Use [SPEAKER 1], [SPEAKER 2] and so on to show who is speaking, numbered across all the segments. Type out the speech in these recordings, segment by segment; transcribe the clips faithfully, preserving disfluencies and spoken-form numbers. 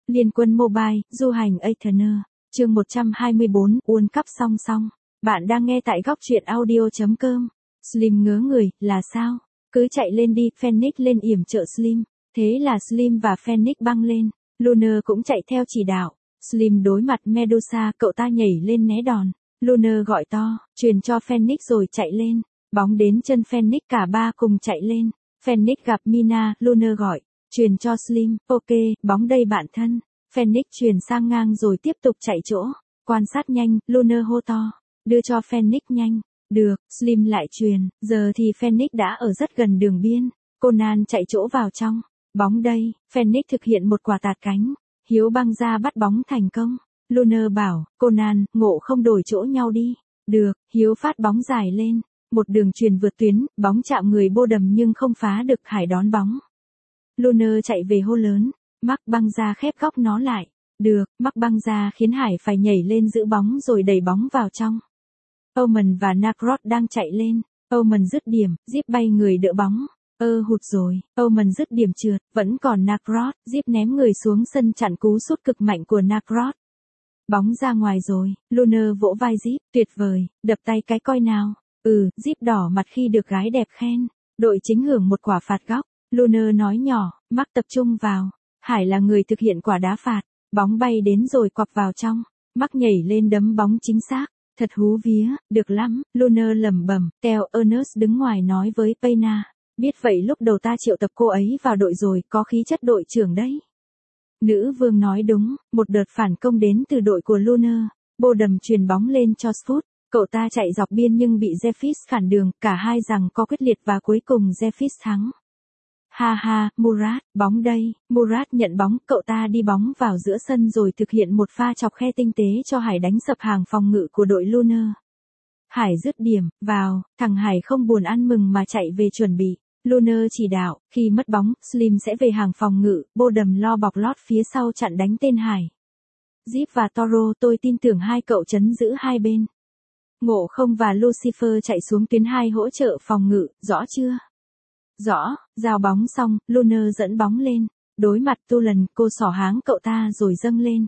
[SPEAKER 1] Liên quân Mobile, du hành Aetherner. Chương một trăm hai mươi bốn, World Cup song song. Bạn đang nghe tại góc truyện audio.com. Slim ngớ người, là sao? Cứ chạy lên đi, Phoenix lên yểm trợ Slim. Thế là Slim và Phoenix băng lên. Lunar cũng chạy theo chỉ đạo. Slim đối mặt Medusa, cậu ta nhảy lên né đòn. Lunar gọi to, truyền cho Phoenix rồi chạy lên. Bóng đến chân Phoenix, cả ba cùng chạy lên. Phoenix gặp Mina, Lunar gọi, truyền cho Slim, ok, bóng đây bạn thân. Phoenix truyền sang ngang rồi tiếp tục chạy chỗ. Quan sát nhanh, Lunar hô to, đưa cho Phoenix nhanh. Được, Slim lại truyền, giờ thì Phoenix đã ở rất gần đường biên. Conan chạy chỗ vào trong. Bóng đây, Phoenix thực hiện một quả tạt cánh. Hiếu băng ra bắt bóng thành công. Lunar bảo, Conan, ngộ không đổi chỗ nhau đi. Được, Hiếu phát bóng dài lên. Một đường truyền vượt tuyến, bóng chạm người Bô Đầm nhưng không phá được, Hải đón bóng. Lunar chạy về hô lớn, Mark băng ra khép góc nó lại. Được, Mark băng ra khiến Hải phải nhảy lên giữ bóng rồi đẩy bóng vào trong. Omen và Nakrod đang chạy lên. Omen dứt điểm, Zip bay người đỡ bóng. Ơ hụt rồi, Omen dứt điểm trượt, vẫn còn Nakrod, Zip ném người xuống sân chặn cú sút cực mạnh của Nakrod. Bóng ra ngoài rồi, Lunar vỗ vai Zip, tuyệt vời, đập tay cái coi nào. Ừ, Zip đỏ mặt khi được gái đẹp khen. Đội chính hưởng một quả phạt góc. Lunar nói nhỏ, Mark tập trung vào. Hải là người thực hiện quả đá phạt. Bóng bay đến rồi quặp vào trong. Mark nhảy lên đấm bóng chính xác. Thật hú vía, được lắm, Lunar lẩm bẩm. Theo Ernest đứng ngoài nói với Payna. Biết vậy lúc đầu ta triệu tập cô ấy vào đội rồi, có khí chất đội trưởng đấy. Nữ vương nói đúng, một đợt phản công đến từ đội của Lunar. Bô Đầm truyền bóng lên cho Sfoot. Cậu ta chạy dọc biên nhưng bị Zephyr cản đường, cả hai giằng co quyết liệt và cuối cùng Zephyr thắng. Ha ha, Murat, bóng đây, Murat nhận bóng, cậu ta đi bóng vào giữa sân rồi thực hiện một pha chọc khe tinh tế cho Hải đánh sập hàng phòng ngự của đội Lunar. Hải dứt điểm, vào, thằng Hải không buồn ăn mừng mà chạy về chuẩn bị. Lunar chỉ đạo, khi mất bóng, Slim sẽ về hàng phòng ngự, Bô Đầm lo bọc lót phía sau chặn đánh tên Hải. Zip và Toro, tôi tin tưởng hai cậu trấn giữ hai bên. Ngộ không và Lucifer chạy xuống tuyến hai hỗ trợ phòng ngự, rõ chưa? Rõ, giao bóng xong, Lunar dẫn bóng lên. Đối mặt Tulan, cô xỏ háng cậu ta rồi dâng lên.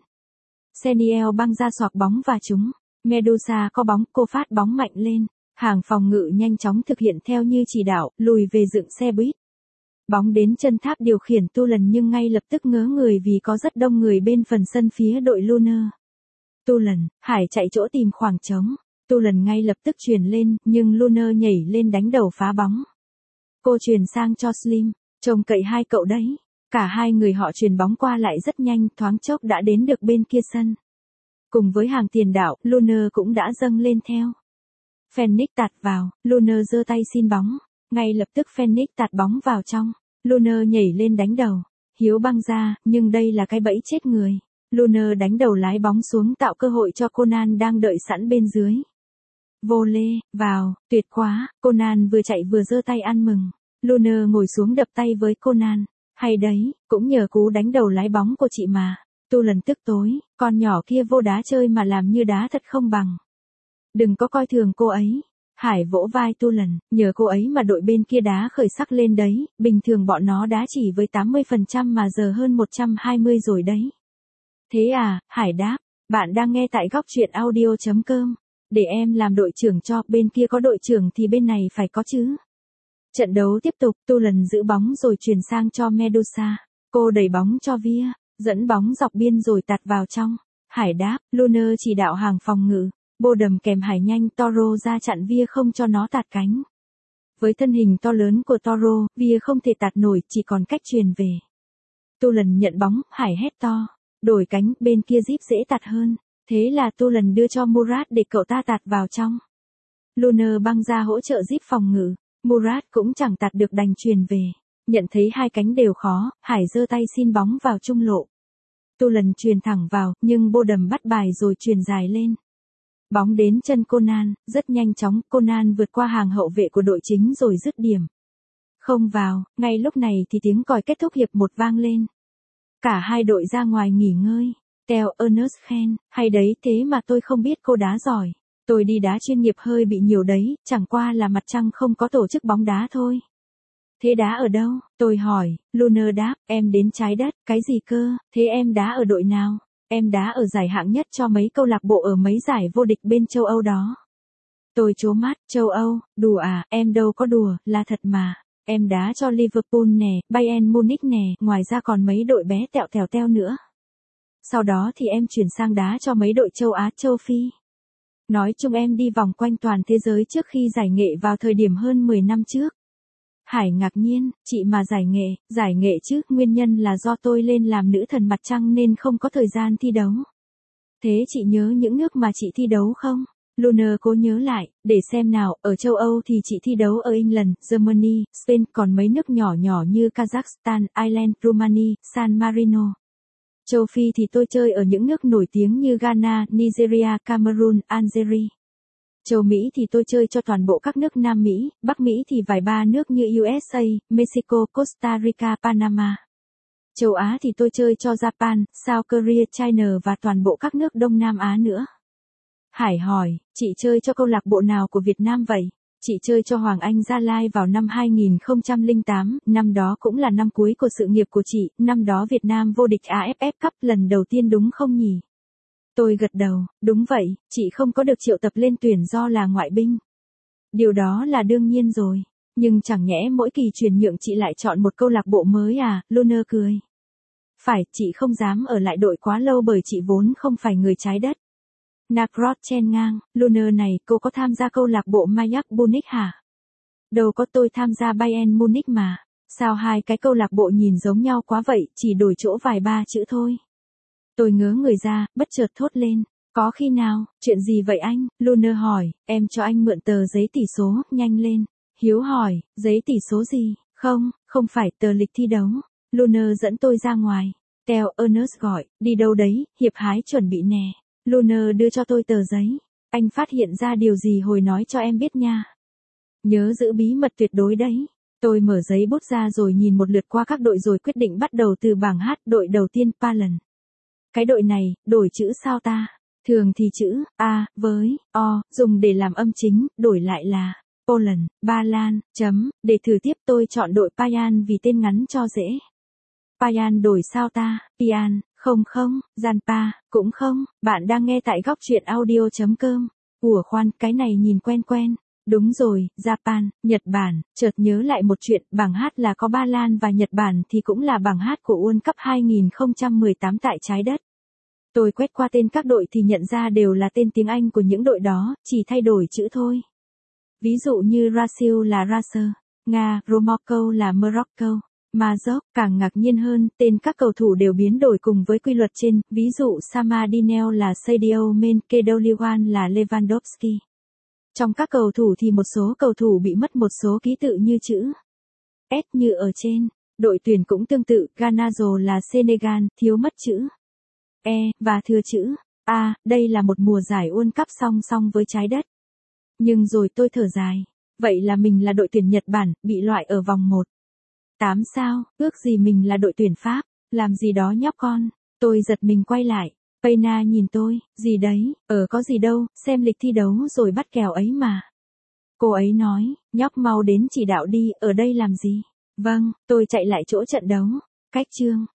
[SPEAKER 1] Seniel băng ra xoạc bóng và trúng. Medusa có bóng, cô phát bóng mạnh lên. Hàng phòng ngự nhanh chóng thực hiện theo như chỉ đạo, lùi về dựng xe buýt. Bóng đến chân tháp điều khiển Tulan nhưng ngay lập tức ngớ người vì có rất đông người bên phần sân phía đội Lunar. Tulan, Hải chạy chỗ tìm khoảng trống. Tulan ngay lập tức truyền lên, nhưng Lunar nhảy lên đánh đầu phá bóng. Cô truyền sang cho Slim, trông cậy hai cậu đấy. Cả hai người họ truyền bóng qua lại rất nhanh, thoáng chốc đã đến được bên kia sân. Cùng với hàng tiền đạo, Lunar cũng đã dâng lên theo. Phoenix tạt vào, Lunar giơ tay xin bóng. Ngay lập tức Phoenix tạt bóng vào trong. Lunar nhảy lên đánh đầu. Hiếu băng ra, nhưng đây là cái bẫy chết người. Lunar đánh đầu lái bóng xuống tạo cơ hội cho Conan đang đợi sẵn bên dưới. Vô lê, vào, tuyệt quá, Conan vừa chạy vừa giơ tay ăn mừng. Lunar ngồi xuống đập tay với Conan. Hay đấy, cũng nhờ cú đánh đầu lái bóng của chị mà. Tu lần tức tối, con nhỏ kia vô đá chơi mà làm như đá thật không bằng. Đừng có coi thường cô ấy. Hải vỗ vai Tu lần, nhờ cô ấy mà đội bên kia đá khởi sắc lên đấy, bình thường bọn nó đá chỉ với tám mươi phần trăm mà giờ hơn một trăm hai mươi rồi đấy. Thế à, Hải đáp, bạn đang nghe tại góc truyện audio.com. Để em làm đội trưởng cho, bên kia có đội trưởng thì bên này phải có chứ. Trận đấu tiếp tục, Tu lần giữ bóng rồi truyền sang cho Medusa. Cô đẩy bóng cho Via, dẫn bóng dọc biên rồi tạt vào trong. Hải đáp, Lunar chỉ đạo hàng phòng ngự. Bô Đầm kèm Hải nhanh, Toro ra chặn Via không cho nó tạt cánh. Với thân hình to lớn của Toro, Via không thể tạt nổi, chỉ còn cách truyền về. Tu lần nhận bóng, Hải hét to. Đổi cánh, bên kia Zip dễ tạt hơn. Thế là Tu lần đưa cho Murat để cậu ta tạt vào trong. Lunar băng ra hỗ trợ Zip phòng ngự. Murat cũng chẳng tạt được đành truyền về. Nhận thấy hai cánh đều khó, Hải giơ tay xin bóng vào trung lộ. Tu lần truyền thẳng vào, nhưng Bô Đầm bắt bài rồi truyền dài lên. Bóng đến chân Conan, rất nhanh chóng, Conan vượt qua hàng hậu vệ của đội chính rồi dứt điểm. Không vào, ngay lúc này thì tiếng còi kết thúc hiệp một vang lên. Cả hai đội ra ngoài nghỉ ngơi. Theo Ernest khen, hay đấy, thế mà tôi không biết cô đá giỏi. Tôi đi đá chuyên nghiệp hơi bị nhiều đấy, chẳng qua là mặt trăng không có tổ chức bóng đá thôi. Thế đá ở đâu? Tôi hỏi, Lunar đáp, em đến trái đất, cái gì cơ, thế em đá ở đội nào? Em đá ở giải hạng nhất cho mấy câu lạc bộ ở mấy giải vô địch bên châu Âu đó. Tôi trố mắt, châu Âu, đùa à, em đâu có đùa, là thật mà. Em đá cho Liverpool nè, Bayern Munich nè, ngoài ra còn mấy đội bé tẹo tèo teo nữa. Sau đó thì em chuyển sang đá cho mấy đội châu Á, châu Phi. Nói chung em đi vòng quanh toàn thế giới trước khi giải nghệ vào thời điểm hơn mười năm trước. Hải ngạc nhiên, chị mà giải nghệ, giải nghệ chứ, nguyên nhân là do tôi lên làm nữ thần mặt trăng nên không có thời gian thi đấu. Thế chị nhớ những nước mà chị thi đấu không? Lunar cố nhớ lại, để xem nào, ở châu Âu thì chị thi đấu ở England, Germany, Spain, còn mấy nước nhỏ nhỏ như Kazakhstan, Ireland, Romania, San Marino. Châu Phi thì tôi chơi ở những nước nổi tiếng như Ghana, Nigeria, Cameroon, Algeria. Châu Mỹ thì tôi chơi cho toàn bộ các nước Nam Mỹ, Bắc Mỹ thì vài ba nước như u ét a, Mexico, Costa Rica, Panama. Châu Á thì tôi chơi cho Japan, South Korea, China và toàn bộ các nước Đông Nam Á nữa. Hải hỏi, chị chơi cho câu lạc bộ nào của Việt Nam vậy? Chị chơi cho Hoàng Anh Gia Lai vào năm hai nghìn không trăm lẻ tám, năm đó cũng là năm cuối của sự nghiệp của chị, năm đó Việt Nam vô địch a ép ép Cup lần đầu tiên đúng không nhỉ? Tôi gật đầu, đúng vậy, chị không có được triệu tập lên tuyển do là ngoại binh. Điều đó là đương nhiên rồi, nhưng chẳng nhẽ mỗi kỳ chuyển nhượng chị lại chọn một câu lạc bộ mới à, Lunar cười. Phải, chị không dám ở lại đội quá lâu bởi chị vốn không phải người trái đất. Nakrot chen ngang, Lunar này, cô có tham gia câu lạc bộ Mayak Munich hả? Đâu có, tôi tham gia Bayern Munich mà. Sao hai cái câu lạc bộ nhìn giống nhau quá vậy, chỉ đổi chỗ vài ba chữ thôi. Tôi ngớ người ra, bất chợt thốt lên. Có khi nào, chuyện gì vậy anh? Lunar hỏi, em cho anh mượn tờ giấy tỷ số, nhanh lên. Hiếu hỏi, giấy tỷ số gì? Không, không phải tờ lịch thi đấu. Lunar dẫn tôi ra ngoài. Theo Ernest gọi, đi đâu đấy, hiệp hái chuẩn bị nè. Lunar đưa cho tôi tờ giấy. Anh phát hiện ra điều gì hồi nói cho em biết nha. Nhớ giữ bí mật tuyệt đối đấy. Tôi mở giấy bút ra rồi nhìn một lượt qua các đội rồi quyết định bắt đầu từ bảng H, đội đầu tiên Poland. Cái đội này, đổi chữ sao ta? Thường thì chữ A với O dùng để làm âm chính, đổi lại là Poland, Ba Lan, chấm, để thử tiếp tôi chọn đội Payan vì tên ngắn cho dễ. Payan đổi sao ta? Pian, không không, Janpa, cũng không, bạn đang nghe tại góc truyện audio.com. Ủa khoan, cái này nhìn quen quen. Đúng rồi, Japan, Nhật Bản, chợt nhớ lại một chuyện, bảng H là có Ba Lan và Nhật Bản thì cũng là bảng H của World Cup hai nghìn không trăm mười tám tại trái đất. Tôi quét qua tên các đội thì nhận ra đều là tên tiếng Anh của những đội đó, chỉ thay đổi chữ thôi. Ví dụ như Brazil là Racer, Nga, Morocco là Morocco, Maroc, càng ngạc nhiên hơn, tên các cầu thủ đều biến đổi cùng với quy luật trên, ví dụ Samadinel là Sadio Men, Kedouliwan là Lewandowski. Trong các cầu thủ thì một số cầu thủ bị mất một số ký tự như chữ S như ở trên. Đội tuyển cũng tương tự, Ganazo là Senegal, thiếu mất chữ E, và thừa chữ A, đây là một mùa giải World Cup song song với trái đất. Nhưng rồi tôi thở dài, vậy là mình là đội tuyển Nhật Bản, bị loại ở vòng một. Tám sao, ước gì mình là đội tuyển Pháp, làm gì đó nhóc con, tôi giật mình quay lại. Payna nhìn tôi, gì đấy, ờ có gì đâu, xem lịch thi đấu rồi bắt kèo ấy mà. Cô ấy nói, nhóc mau đến chỉ đạo đi, ở đây làm gì? Vâng, tôi chạy lại chỗ trận đấu. Cách chương.